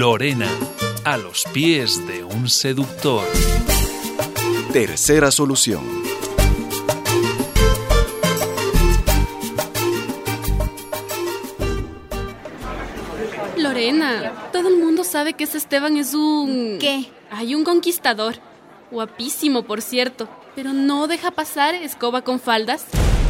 Lorena, a los pies de un seductor. Tercera solución. Lorena, todo el mundo sabe que ese Esteban es un... ¿Qué? Hay un conquistador. Guapísimo, por cierto. Pero no deja pasar escoba con faldas.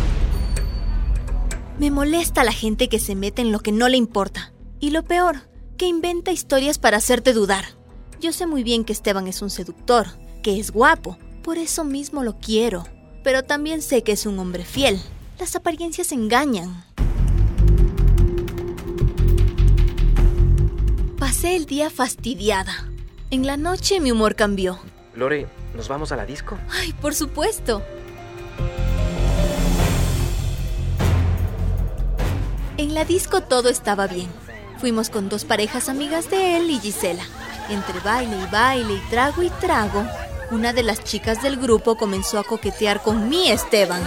Me molesta la gente que se mete en lo que no le importa. Y lo peor, que inventa historias para hacerte dudar. Yo sé muy bien que Esteban es un seductor, que es guapo. Por eso mismo lo quiero. Pero también sé que es un hombre fiel. Las apariencias engañan. Pasé el día fastidiada. En la noche mi humor cambió. Lore, ¿nos vamos a la disco? Ay, por supuesto. En la disco todo estaba bien. Fuimos con 2 parejas amigas de él y Gisela. Entre baile y baile y trago, una de las chicas del grupo comenzó a coquetear con mi Esteban.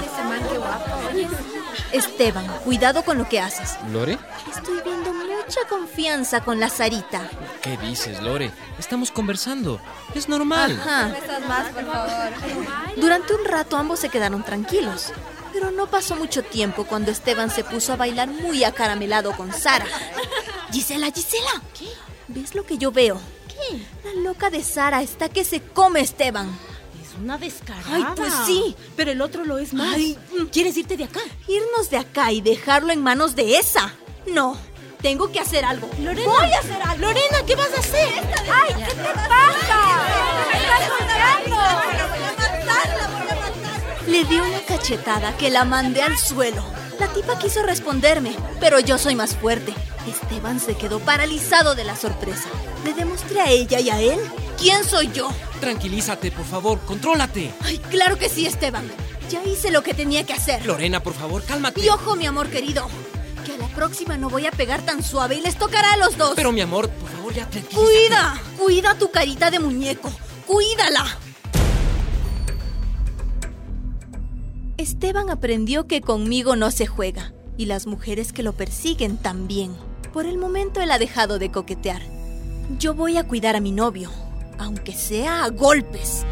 Esteban, cuidado con lo que haces. ¿Lore? Estoy viendo mucha confianza con la Sarita. ¿Qué dices, Lore? Estamos conversando. Es normal. Ajá. Durante un rato ambos se quedaron tranquilos. Pero no pasó mucho tiempo cuando Esteban se puso a bailar muy acaramelado con Sara. Gisela. ¿Qué? ¿Ves lo que yo veo? ¿Qué? La loca de Sara está que se come a Esteban. Es una descarada. Ay, pues sí. Pero el otro lo es más. Ay, ¿quieres irte de acá? Irnos de acá y dejarlo en manos de esa. No, tengo que hacer algo. Lorena. Voy a hacer algo. Lorena, ¿qué vas a hacer? ¡Ay, qué te pasa! ¡Me estás colgando! Voy a matarla. Le di una cachetada que la mandé al suelo. La tipa quiso responderme, pero yo soy más fuerte. Esteban se quedó paralizado de la sorpresa. Le demostré a ella y a él quién soy yo. Tranquilízate, por favor, contrólate. Ay, claro que sí, Esteban. Ya hice lo que tenía que hacer. Lorena, por favor, cálmate. Y ojo, mi amor querido, que a la próxima no voy a pegar tan suave y les tocará a los dos. Pero, mi amor, por favor, ya tranquilízate. Cuida tu carita de muñeco. Cuídala. Esteban aprendió que conmigo no se juega, y las mujeres que lo persiguen también. Por el momento él ha dejado de coquetear. Yo voy a cuidar a mi novio, aunque sea a golpes.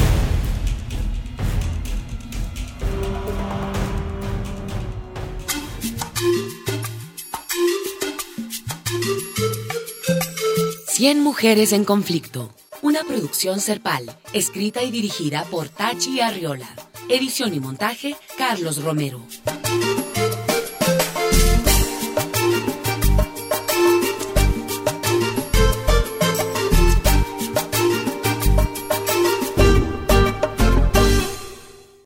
Cien mujeres en conflicto. Una producción Serpal, escrita y dirigida por Tachi Arriola. Edición y montaje, Carlos Romero.